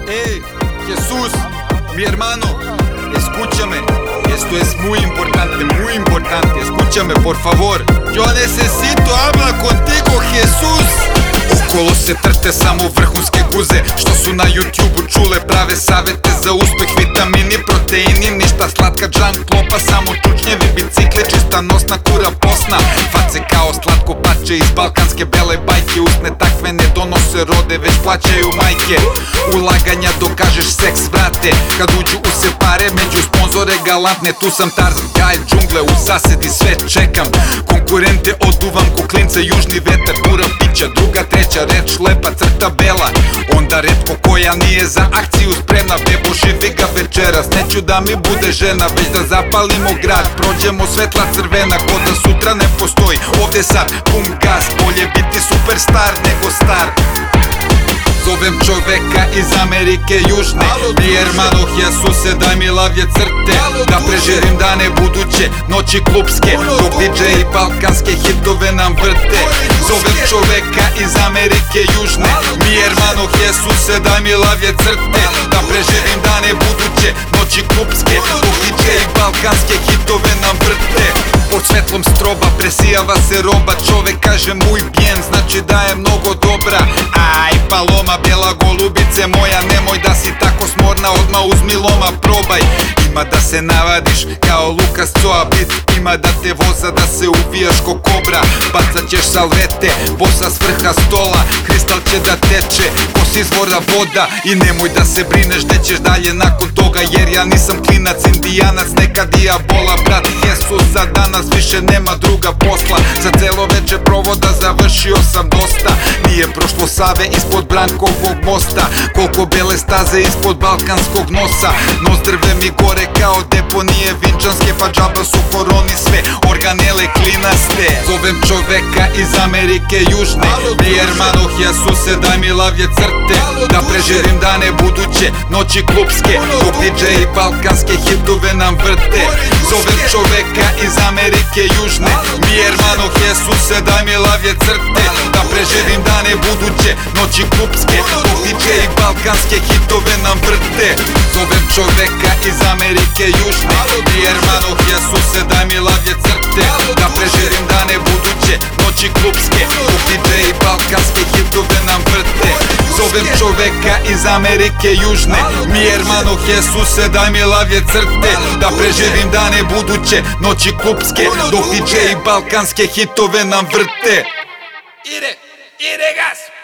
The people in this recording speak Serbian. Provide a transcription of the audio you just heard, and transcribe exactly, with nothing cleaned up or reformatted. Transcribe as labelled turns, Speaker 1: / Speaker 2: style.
Speaker 1: Ey, Jesús, mi hermano, escúchame. Esto es muy importante, muy importante. Escúchame, por favor. Yo necesito hablar contigo, Jesús. Okolo se trte samo vrhunske guze što su na YouTube-u čule prave savete za uspeh. Vitamini, proteini, ništa slatka junk klopa, samo tučnjevi bicikli, čista nosna kura posna. Face kao slatko pače iz balkanske bele bajke. Usne takve ne donose rode, već plaćaju majke. Ulaganja dokažeš seks vrate, kad uđu u se pare, među sponzore galantne. Tu sam Tarzan, gajer džungle, u zasedi sve čekam. Konkurente oduvam ko klince, južni vetar, buram pića. Druga, treća reč, lepa crta bela. Onda retko koja nije za akciju spremna. Bebo, živi ga večeras, neću da mi bude žena, već da zapalimo grad, prođemo svetla crvena, ko da sutra ne postoji. Ovdje sad pun gas, bolje biti superstar nego star. Zovem čoveka iz Amerike južne, mi hermano Jesuse, daj mi lavlje crte, da preživim dane buduće, noći klubske, dok D J i balkanske hitove nam vrte. Zovem čoveka iz Amerike južne, mi hermano Jesuse, daj mi lavlje crte, da preživim dane buduće, noći klubske, dok D J i balkanske hitove nam vrte. Pod svetlom stroba presijava se roba, čovek kaže muy bien, znači da je mnogo dobra. Aj, paloma, bela golubice moja, nemoj da si tako smorna, odmah uzmi loma, probaj. Ima da se navadiš kao Lukas Coabit, ima da te voza da se uvijaš ko kobra. Bacat ćeš salvete, bosa s vrha stola, kristal će da teče, ko s izvora voda. I nemoj da se brineš gde ćeš dalje nakon toga, jer ja nisam klinac, indijanac, neka dijabola. Brat Jesusa danas više nema druga posla, za celo veče provoda završio sam dosta. Nije prošlo Save ispod Brankovog mosta, koliko bele staze ispod balkanskog nosa. Nos drve mi gore kao deponije vinčanske, pa džaba su koroni sve, organele klinaste. Zovem čoveka iz Amerike južne, mi hermano Jesuse, daj mi lavlje crte, da preživim dane buduće, noći klubske, dok D J i balkanske hitove nam vrte. Zovem čoveka iz Amerike južne, mi hermano Jesuse, daj mi lavlje crte, da preživim dane buduće, noći klubske, dok D J i balkanske hitove nam vrte. Zovem čoveka iz Amerike južne, mi hermano Jesuse, daj mi lavlje crte, da preživim dane buduće, noći klubske, dok D J i balkanske hitove nam vrte. Zovem čoveka iz Amerike južne, mi hermano Jesuse, daj mi lavlje crte, da preživim dane buduće, noći klubske, dok D J i balkanske hitove nam vrte. Ide, ide gas!